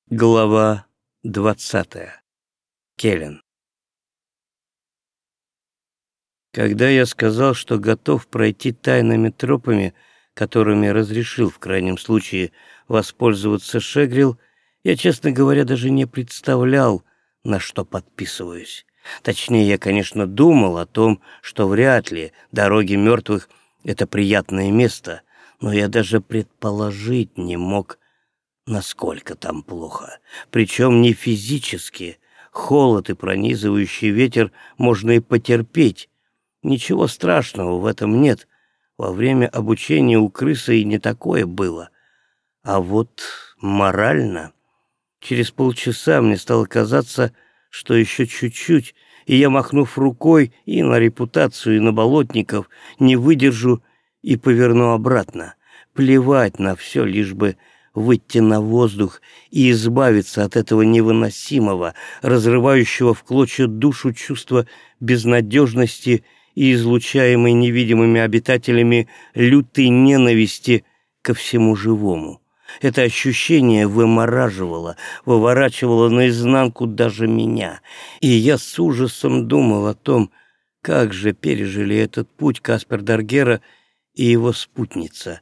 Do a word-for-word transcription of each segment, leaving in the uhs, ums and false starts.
Глава двадцатая. Келлен. Когда я сказал, что готов пройти тайными тропами, которыми разрешил в крайнем случае воспользоваться Шегрил, я, честно говоря, даже не представлял, на что подписываюсь. Точнее, я, конечно, думал о том, что вряд ли дороги мертвых — это приятное место, но я даже предположить не мог, насколько там плохо. Причем не физически. Холод и пронизывающий ветер можно и потерпеть. Ничего страшного в этом нет. Во время обучения у крысы и не такое было. А вот морально... Через полчаса мне стало казаться, что еще чуть-чуть, и я, махнув рукой и на репутацию, и на болотников, не выдержу и поверну обратно. Плевать на все, лишь бы выйти на воздух и избавиться от этого невыносимого, разрывающего в клочья душу чувства безнадежности и излучаемой невидимыми обитателями лютой ненависти ко всему живому. Это ощущение вымораживало, выворачивало наизнанку даже меня, и я с ужасом думал о том, как же пережили этот путь Каспер Даргера и его спутница.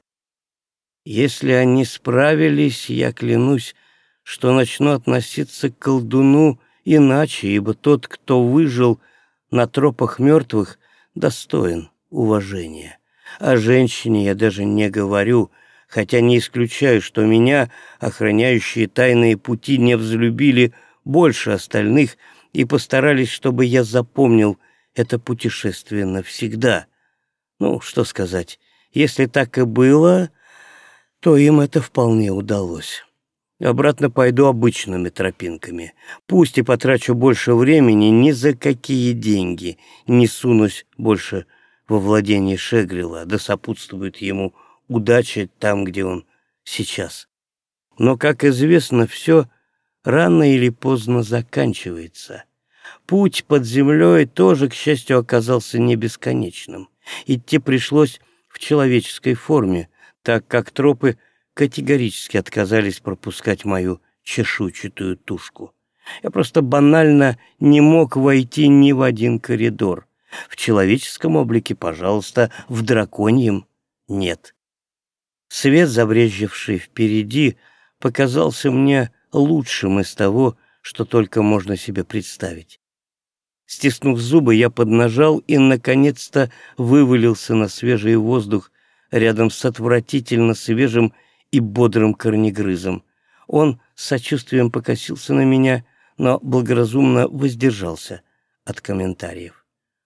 Если они справились, я клянусь, что начну относиться к колдуну иначе, ибо тот, кто выжил на тропах мертвых, достоин уважения. О женщине я даже не говорю, хотя не исключаю, что меня, охраняющие тайные пути, не взлюбили больше остальных и постарались, чтобы я запомнил это путешествие навсегда. Ну, что сказать, если так и было, то им это вполне удалось. Обратно пойду обычными тропинками. Пусть и потрачу больше времени, ни за какие деньги не сунусь больше во владение Шегрила, да сопутствует ему удача там, где он сейчас. Но, как известно, все рано или поздно заканчивается. Путь под землей тоже, к счастью, оказался не бесконечным. Идти пришлось в человеческой форме, так как тропы категорически отказались пропускать мою чешуйчатую тушку. Я просто банально не мог войти ни в один коридор. В человеческом облике, пожалуйста, в драконьем — нет. Свет, забрезживший впереди, показался мне лучшим из того, что только можно себе представить. Стиснув зубы, я поднажал и, наконец-то, вывалился на свежий воздух рядом с отвратительно свежим и бодрым корнегрызом. Он с сочувствием покосился на меня, но благоразумно воздержался от комментариев.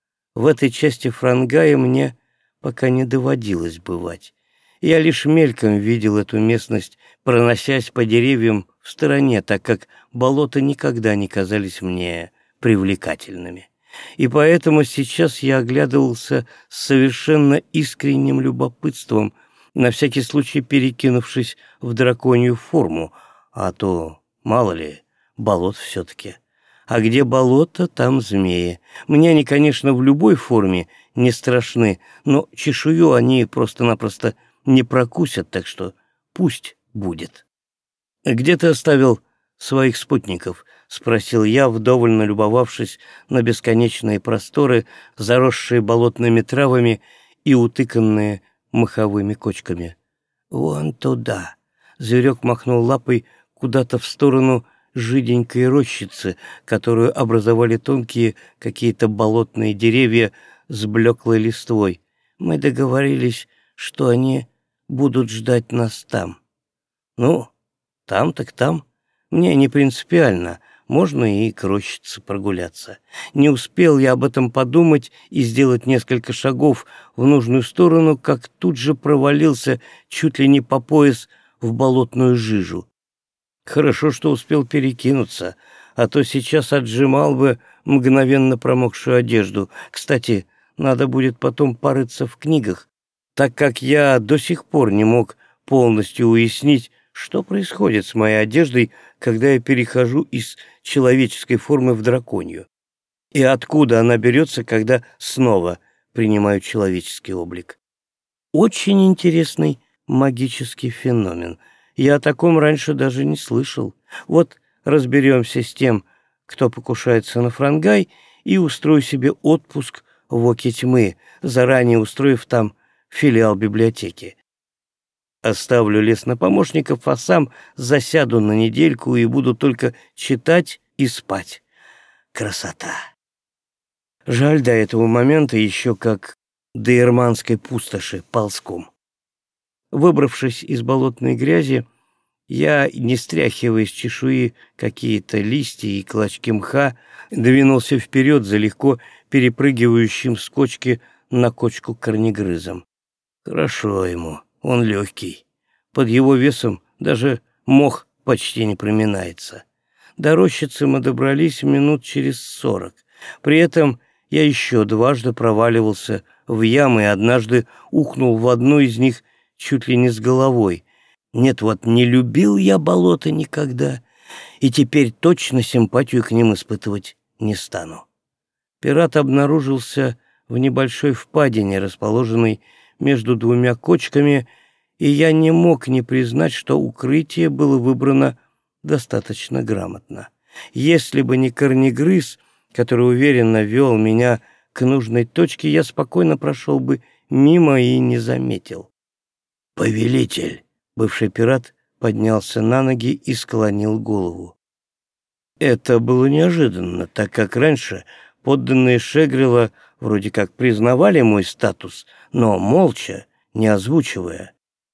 В этой части Франгая мне пока не доводилось бывать. Я лишь мельком видел эту местность, проносясь по деревьям в стороне, так как болота никогда не казались мне привлекательными. И поэтому сейчас я оглядывался с совершенно искренним любопытством, на всякий случай перекинувшись в драконью форму, а то, мало ли, болот все-таки. А где болото, там змеи. Мне они, конечно, в любой форме не страшны, но чешую они просто-напросто не прокусят, так что пусть будет. «Где ты оставил своих спутников?» — спросил я, вдоволь налюбовавшись на бесконечные просторы, заросшие болотными травами и утыканные маховыми кочками. «Вон туда!» — зверек махнул лапой куда-то в сторону жиденькой рощицы, которую образовали тонкие какие-то болотные деревья с блеклой листвой. «Мы договорились, что они будут ждать нас там». «Ну, там так там. Мне не принципиально. Можно и к рощице прогуляться». Не успел я об этом подумать и сделать несколько шагов в нужную сторону, как тут же провалился чуть ли не по пояс в болотную жижу. Хорошо, что успел перекинуться, а то сейчас отжимал бы мгновенно промокшую одежду. Кстати, надо будет потом порыться в книгах, так как я до сих пор не мог полностью уяснить, что происходит с моей одеждой, когда я перехожу из человеческой формы в драконью, и откуда она берется, когда снова принимаю человеческий облик. Очень интересный магический феномен. Я о таком раньше даже не слышал. Вот разберемся с тем, кто покушается на Франгай, и устрою себе отпуск в Оке Тьмы, заранее устроив там филиал библиотеки. Оставлю лес на помощников, а сам засяду на недельку и буду только читать и спать. Красота! Жаль, до этого момента еще как до Ирманской пустоши ползком. Выбравшись из болотной грязи, я, не стряхивая с чешуи какие-то листья и клочки мха, двинулся вперед за легко перепрыгивающим с кочки на кочку корнегрызом. Хорошо ему, он легкий. Под его весом даже мох почти не проминается. До рощицы мы добрались минут через сорок. При этом я еще дважды проваливался в ямы и однажды ухнул в одну из них чуть ли не с головой. Нет, вот не любил я болото никогда, и теперь точно симпатию к ним испытывать не стану. Пират обнаружился в небольшой впадине, расположенной между двумя кочками, и я не мог не признать, что укрытие было выбрано достаточно грамотно. Если бы не корнегрыз, который уверенно вел меня к нужной точке, я спокойно прошел бы мимо и не заметил. «Повелитель!» — бывший пират поднялся на ноги и склонил голову. Это было неожиданно, так как раньше подданные Шегрила вроде как признавали мой статус, но молча, не озвучивая.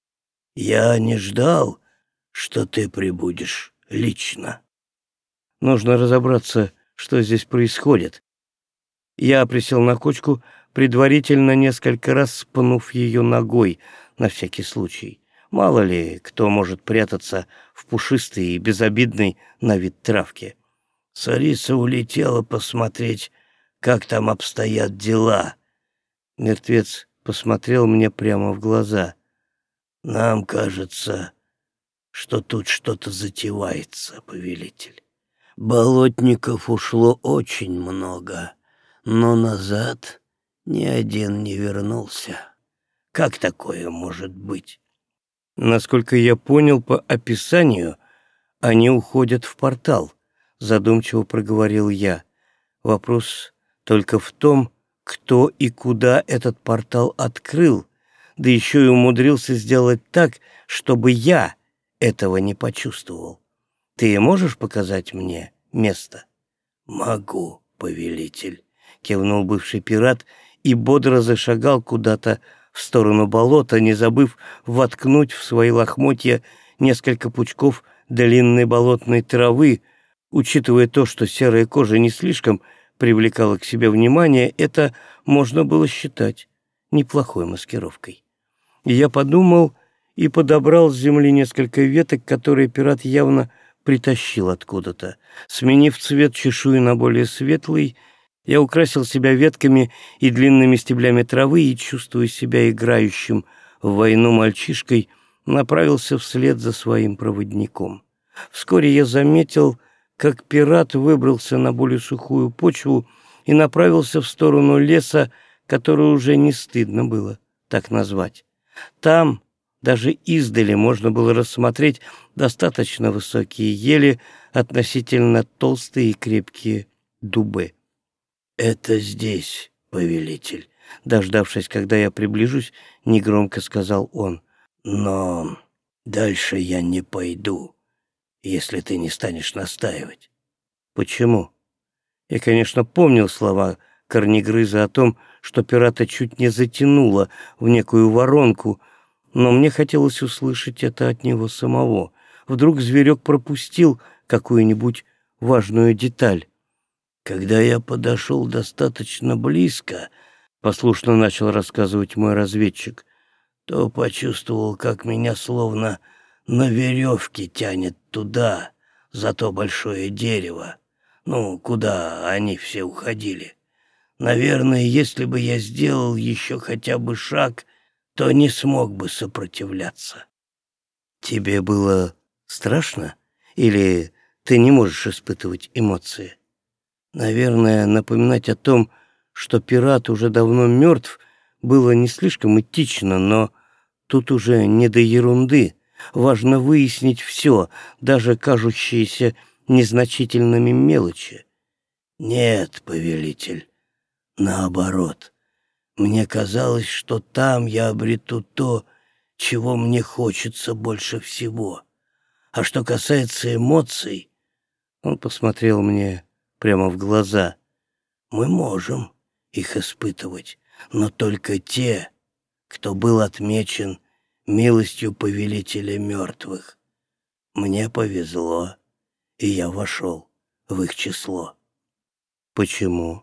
«Я не ждал, что ты прибудешь лично. Нужно разобраться, что здесь происходит». Я присел на кочку, предварительно несколько раз пнув ее ногой, на всякий случай. Мало ли, кто может прятаться в пушистой и безобидной на вид травке. Сариса улетела посмотреть, как там обстоят дела. Мертвец посмотрел мне прямо в глаза. Нам кажется, что тут что-то затевается, повелитель. Болотников ушло очень много, но назад ни один не вернулся. Как такое может быть? Насколько я понял по описанию, они уходят в портал, задумчиво проговорил я. Вопрос только в том, кто и куда этот портал открыл, да еще и умудрился сделать так, чтобы я этого не почувствовал. Ты можешь показать мне место? Могу, повелитель, кивнул бывший пират и бодро зашагал куда-то в сторону болота, не забыв воткнуть в свои лохмотья несколько пучков длинной болотной травы. Учитывая то, что серая кожа не слишком привлекала к себе внимание, это можно было считать неплохой маскировкой. И я подумал и подобрал с земли несколько веток, которые пират явно притащил откуда-то. Сменив цвет чешуи на более светлый, я украсил себя ветками и длинными стеблями травы и, чувствуя себя играющим в войну мальчишкой, направился вслед за своим проводником. Вскоре я заметил, как пират выбрался на более сухую почву и направился в сторону леса, который уже не стыдно было так назвать. Там даже издали можно было рассмотреть достаточно высокие ели, относительно толстые и крепкие дубы. «Это здесь, повелитель», — дождавшись, когда я приближусь, негромко сказал он. «Но дальше я не пойду, если ты не станешь настаивать». «Почему?» Я, конечно, помнил слова корнегрыза о том, что пирата чуть не затянуло в некую воронку, но мне хотелось услышать это от него самого. Вдруг зверек пропустил какую-нибудь важную деталь. Когда я подошел достаточно близко, послушно начал рассказывать мой разведчик, то почувствовал, как меня словно на веревке тянет туда, за то большое дерево, ну, куда они все уходили. Наверное, если бы я сделал еще хотя бы шаг, то не смог бы сопротивляться. Тебе было страшно? Или ты не можешь испытывать эмоции? Наверное, напоминать о том, что пират уже давно мертв, было не слишком этично, но тут уже не до ерунды. Важно выяснить все, даже кажущиеся незначительными мелочи. Нет, повелитель, наоборот. Мне казалось, что там я обрету то, чего мне хочется больше всего. А что касается эмоций, он посмотрел мне прямо в глаза. Мы можем их испытывать, но только те, кто был отмечен милостью повелителя мертвых. Мне повезло, и я вошел в их число. Почему?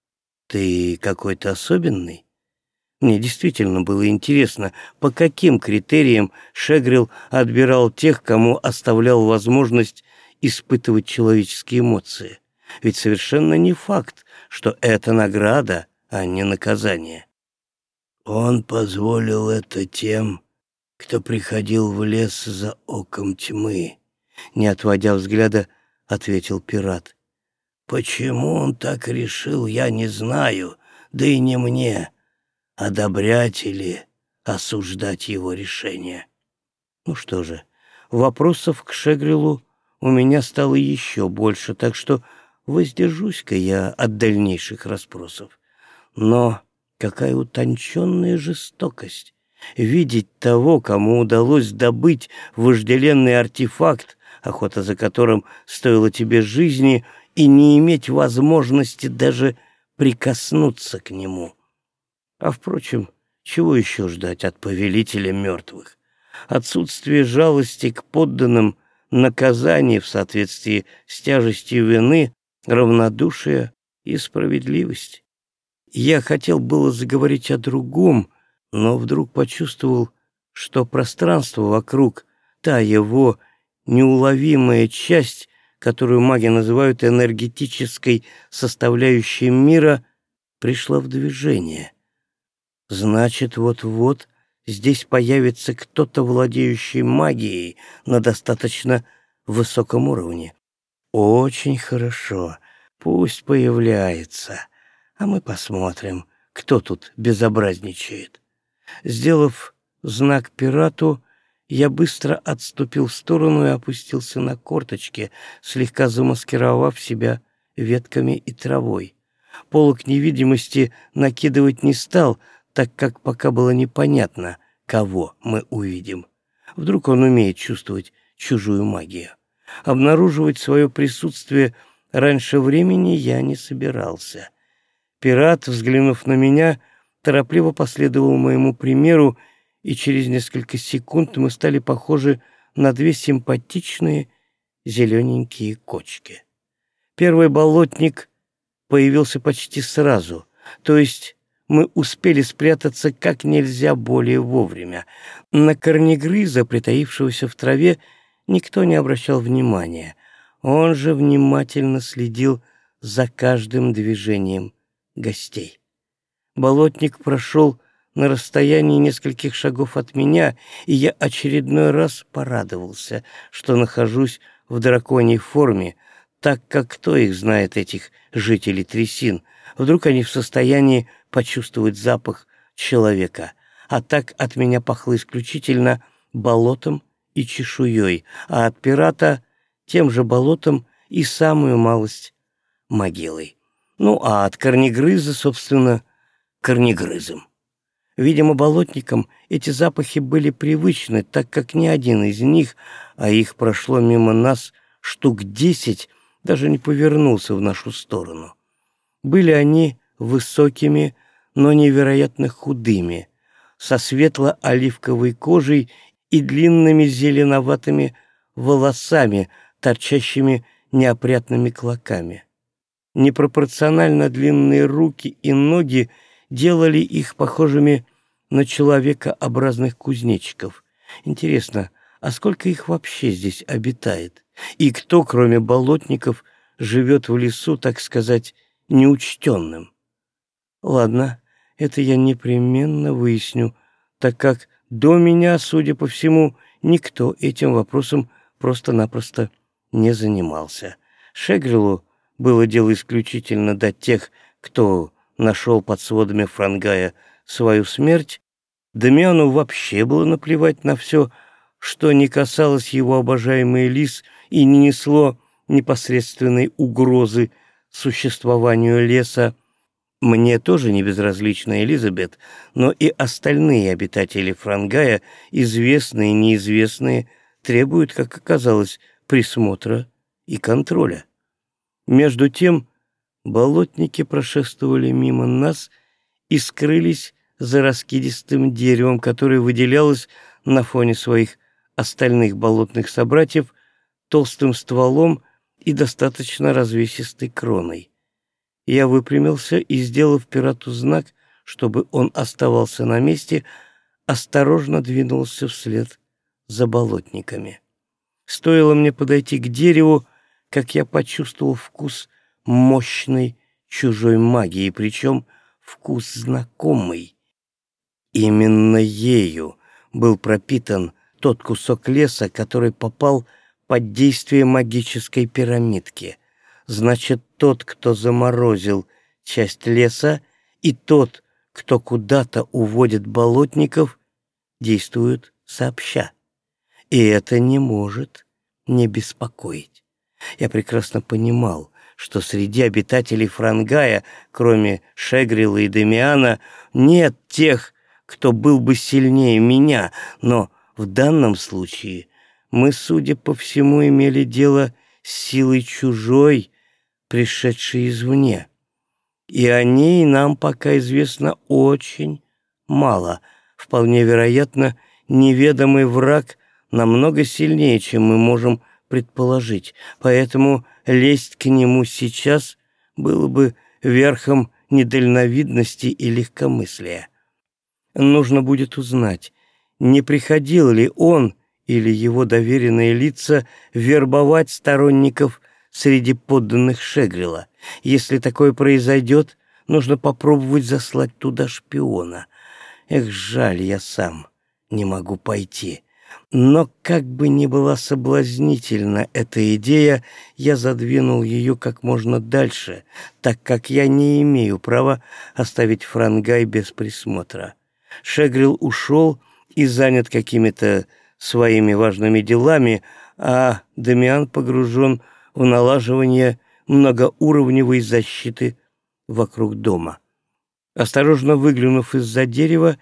Ты какой-то особенный? Мне действительно было интересно, по каким критериям Шегрил отбирал тех, кому оставлял возможность испытывать человеческие эмоции. Ведь совершенно не факт, что это награда, а не наказание. Он позволил это тем, кто приходил в лес за оком тьмы, не отводя взгляда, ответил пират. Почему он так решил, я не знаю, да и не мне, одобрять или осуждать его решение. Ну что же, вопросов к Шегрилу у меня стало еще больше, так что воздержусь-ка я от дальнейших расспросов. Но какая утонченная жестокость! Видеть того, кому удалось добыть вожделенный артефакт, охота за которым стоила тебе жизни, и не иметь возможности даже прикоснуться к нему. А, впрочем, чего еще ждать от повелителя мертвых? Отсутствие жалости к подданным, наказание в соответствии с тяжестью вины, равнодушие и справедливость. Я хотел было заговорить о другом, но вдруг почувствовал, что пространство вокруг, та его неуловимая часть, которую маги называют энергетической составляющей мира, пришла в движение. Значит, вот-вот здесь появится кто-то, владеющий магией на достаточно высоком уровне. Очень хорошо, пусть появляется, а мы посмотрим, кто тут безобразничает. Сделав знак пирату, я быстро отступил в сторону и опустился на корточки, слегка замаскировав себя ветками и травой. Полог невидимости накидывать не стал, так как пока было непонятно, кого мы увидим. Вдруг он умеет чувствовать чужую магию. Обнаруживать свое присутствие раньше времени я не собирался. Пират, взглянув на меня, торопливо последовал моему примеру, и через несколько секунд мы стали похожи на две симпатичные зелененькие кочки. Первый болотник появился почти сразу, то есть мы успели спрятаться как нельзя более вовремя. На корнегрыза, притаившегося в траве, никто не обращал внимания. Он же внимательно следил за каждым движением гостей. Болотник прошел на расстоянии нескольких шагов от меня, и я очередной раз порадовался, что нахожусь в драконьей форме, так как кто их знает, этих жителей трясин. Вдруг они в состоянии почувствовать запах человека. А так от меня пахло исключительно болотом и чешуей, а от пирата тем же болотом и самую малость могилой. Ну, а от корнегрыза, собственно, корнегрызом. Видимо, болотникам эти запахи были привычны, так как ни один из них, а их прошло мимо нас штук десять, даже не повернулся в нашу сторону. Были они высокими, но невероятно худыми, со светло-оливковой кожей и длинными зеленоватыми волосами, торчащими неопрятными клоками. Непропорционально длинные руки и ноги делали их похожими на человекообразных кузнечиков. Интересно, а сколько их вообще здесь обитает? И кто, кроме болотников, живет в лесу, так сказать, неучтенным? Ладно, это я непременно выясню, так как до меня, судя по всему, никто этим вопросом просто-напросто не занимался. Шегрилу было дело исключительно до тех, кто нашел под сводами Франгая свою смерть. Дамиану вообще было наплевать на все, что не касалось его обожаемый лис и не несло непосредственной угрозы существованию леса. Мне тоже не безразлична Элизабет, но и остальные обитатели Франгая, известные и неизвестные, требуют, как оказалось, присмотра и контроля. Между тем болотники прошествовали мимо нас и скрылись за раскидистым деревом, которое выделялось на фоне своих остальных болотных собратьев толстым стволом и достаточно развесистой кроной. Я выпрямился и, сделав пирату знак, чтобы он оставался на месте, осторожно двинулся вслед за болотниками. Стоило мне подойти к дереву, как я почувствовал вкус мощной чужой магии, причем вкус знакомый. Именно ею был пропитан тот кусок леса, который попал под действие магической пирамидки. Значит, тот, кто заморозил часть леса, и тот, кто куда-то уводит болотников, действуют сообща. И это не может не беспокоить. Я прекрасно понимал, что среди обитателей Франгая, кроме Шегрила и Демиана, нет тех, кто был бы сильнее меня, но в данном случае мы, судя по всему, имели дело с силой чужой, пришедшей извне. И о ней нам пока известно очень мало. Вполне вероятно, неведомый враг намного сильнее, чем мы можем предположить, поэтому лезть к нему сейчас было бы верхом недальновидности и легкомыслия. Нужно будет узнать, не приходил ли он или его доверенные лица вербовать сторонников среди подданных Шегрила. Если такое произойдет, нужно попробовать заслать туда шпиона. Эх, жаль, я сам не могу пойти. Но как бы ни была соблазнительна эта идея, я задвинул ее как можно дальше, так как я не имею права оставить Франгай без присмотра. Шегрил ушел и занят какими-то своими важными делами, а Демиан погружен в налаживание многоуровневой защиты вокруг дома. Осторожно выглянув из-за дерева,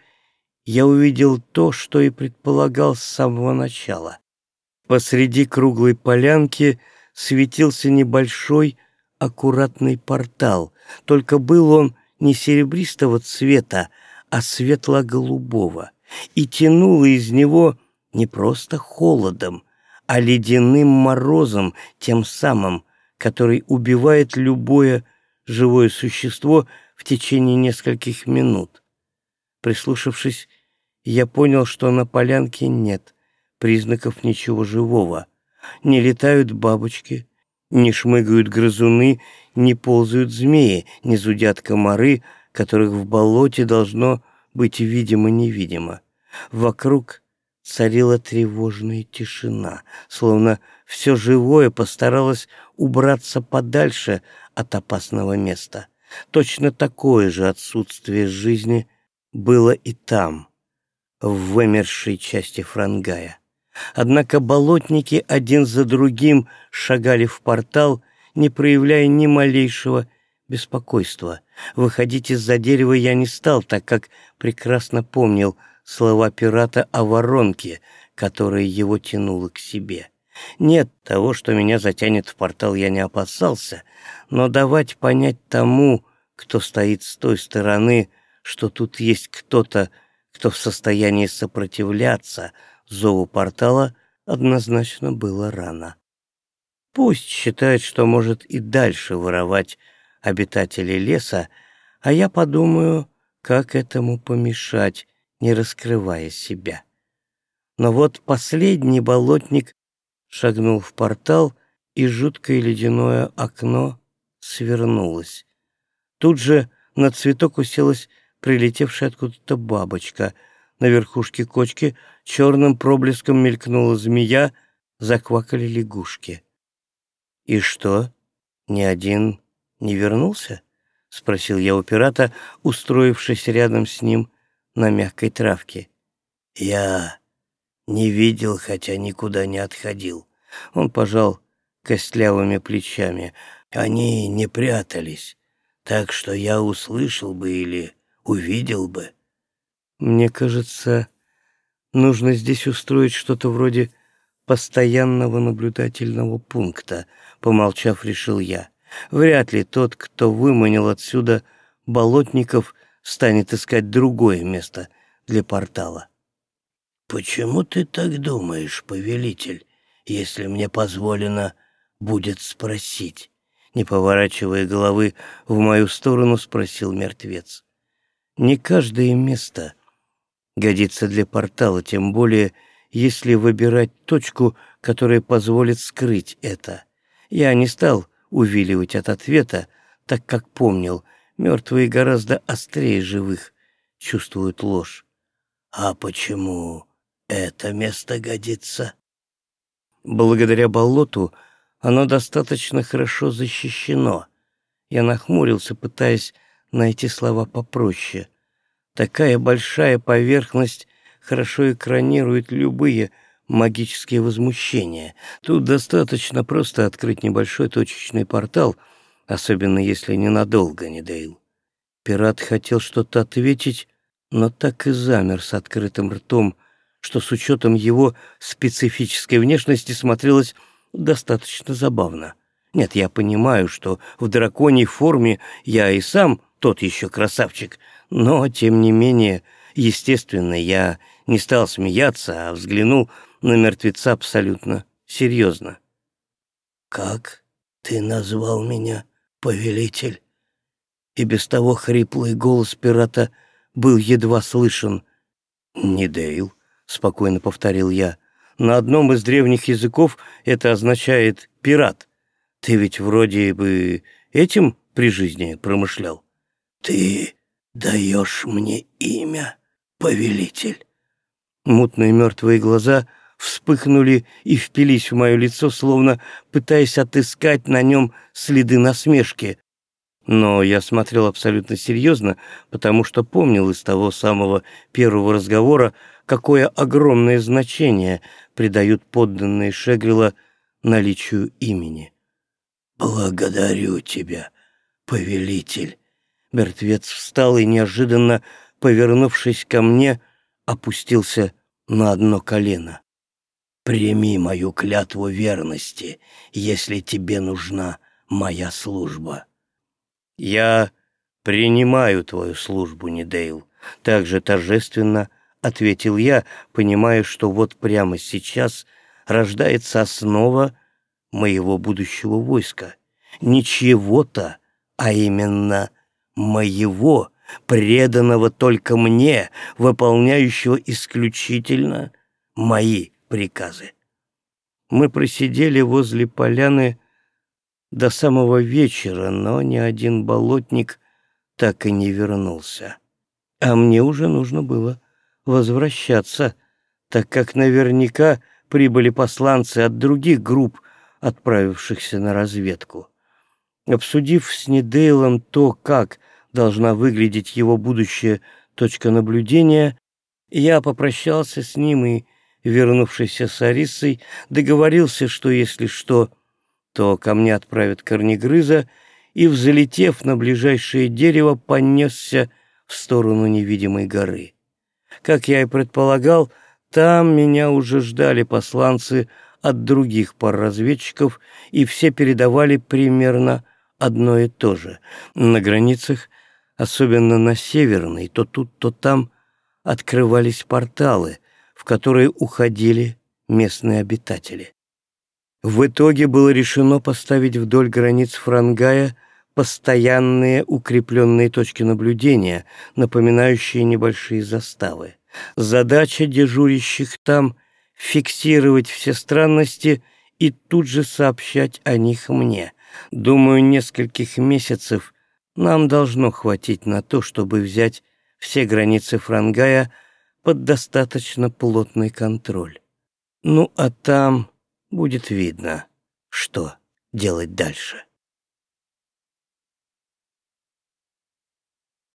я увидел то, что и предполагал с самого начала. Посреди круглой полянки светился небольшой аккуратный портал, только был он не серебристого цвета, а светло-голубого, и тянуло из него не просто холодом, а ледяным морозом, тем самым, который убивает любое живое существо в течение нескольких минут. Прислушавшись, я понял, что на полянке нет признаков ничего живого. Не летают бабочки, не шмыгают грызуны, не ползают змеи, не зудят комары, которых в болоте должно быть видимо-невидимо. Вокруг царила тревожная тишина, словно все живое постаралось убраться подальше от опасного места. Точно такое же отсутствие жизни было и там, в вымершей части Франгая. Однако болотники один за другим шагали в портал, не проявляя ни малейшего беспокойства. Выходить из-за дерева я не стал, так как прекрасно помнил слова пирата о воронке, которая его тянула к себе. Нет, того, что меня затянет в портал, я не опасался, но давать понять тому, кто стоит с той стороны, что тут есть кто-то, кто в состоянии сопротивляться зову портала, однозначно было рано. Пусть считает, что может и дальше воровать обитателей леса, а я подумаю, как этому помешать, не раскрывая себя. Но вот последний болотник шагнул в портал, и жуткое ледяное окно свернулось. Тут же на цветок уселась прилетевшая откуда-то бабочка. На верхушке кочки черным проблеском мелькнула змея, заквакали лягушки. «И что, ни один не вернулся?» — спросил я у пирата, устроившись рядом с ним на мягкой травке. «Я Не видел, хотя никуда не отходил. Он пожал костлявыми плечами. Они не прятались, так что я услышал бы или увидел бы. Мне кажется, нужно здесь устроить что-то вроде постоянного наблюдательного пункта, помолчав, решил я. Вряд ли тот, кто выманил отсюда болотников, станет искать другое место для портала. «Почему ты так думаешь, повелитель, если мне позволено будет спросить?» Не поворачивая головы в мою сторону, спросил мертвец. «Не каждое место годится для портала, тем более, если выбирать точку, которая позволит скрыть это. Я не стал увиливать от ответа, так как помнил, мертвые гораздо острее живых чувствуют ложь. А почему это место годится? Благодаря болоту оно достаточно хорошо защищено. Я нахмурился, пытаясь найти слова попроще. Такая большая поверхность хорошо экранирует любые магические возмущения. Тут достаточно просто открыть небольшой точечный портал, особенно если ненадолго, не Дейл. Пират хотел что-то ответить, но так и замер с открытым ртом, что с учетом его специфической внешности смотрелось достаточно забавно. Нет, я понимаю, что в драконьей форме я и сам тот еще красавчик, но, тем не менее, естественно, я не стал смеяться, а взглянул на мертвеца абсолютно серьезно. «Как ты назвал меня, повелитель?» И без того хриплый голос пирата был едва слышен. «Не Дейл», — спокойно повторил я. «На одном из древних языков это означает «пират». Ты ведь вроде бы этим при жизни промышлял». «Ты даешь мне имя, повелитель?» Мутные мертвые глаза вспыхнули и впились в мое лицо, словно пытаясь отыскать на нем следы насмешки. Но я смотрел абсолютно серьезно, потому что помнил из того самого первого разговора, какое огромное значение придают подданные Шегрила наличию имени. «Благодарю тебя, повелитель!» Мертвец встал и, неожиданно повернувшись ко мне, опустился на одно колено. «Прими мою клятву верности, если тебе нужна моя служба». «Я принимаю твою службу, Нидейл», — также торжественно ответил я, понимая, что вот прямо сейчас рождается основа моего будущего войска. Не чьего-то, а именно моего, преданного только мне, выполняющего исключительно мои приказы. Мы просидели возле поляны до самого вечера, но ни один болотник так и не вернулся. А мне уже нужно было возвращаться, так как наверняка прибыли посланцы от других групп, отправившихся на разведку. Обсудив с Нидейлом то, как должна выглядеть его будущая точка наблюдения, я попрощался с ним и, вернувшись с Арисой, договорился, что если что, то ко мне отправят корнегрыза, и, взлетев на ближайшее дерево, понесся в сторону невидимой горы. Как я и предполагал, там меня уже ждали посланцы от других пар разведчиков, и все передавали примерно одно и то же. На границах, особенно на северной, то тут, то там открывались порталы, в которые уходили местные обитатели. В итоге было решено поставить вдоль границ Франгая постоянные укрепленные точки наблюдения, напоминающие небольшие заставы. Задача дежурящих там — фиксировать все странности и тут же сообщать о них мне. Думаю, нескольких месяцев нам должно хватить на то, чтобы взять все границы Франгая под достаточно плотный контроль. Ну, а там будет видно, что делать дальше.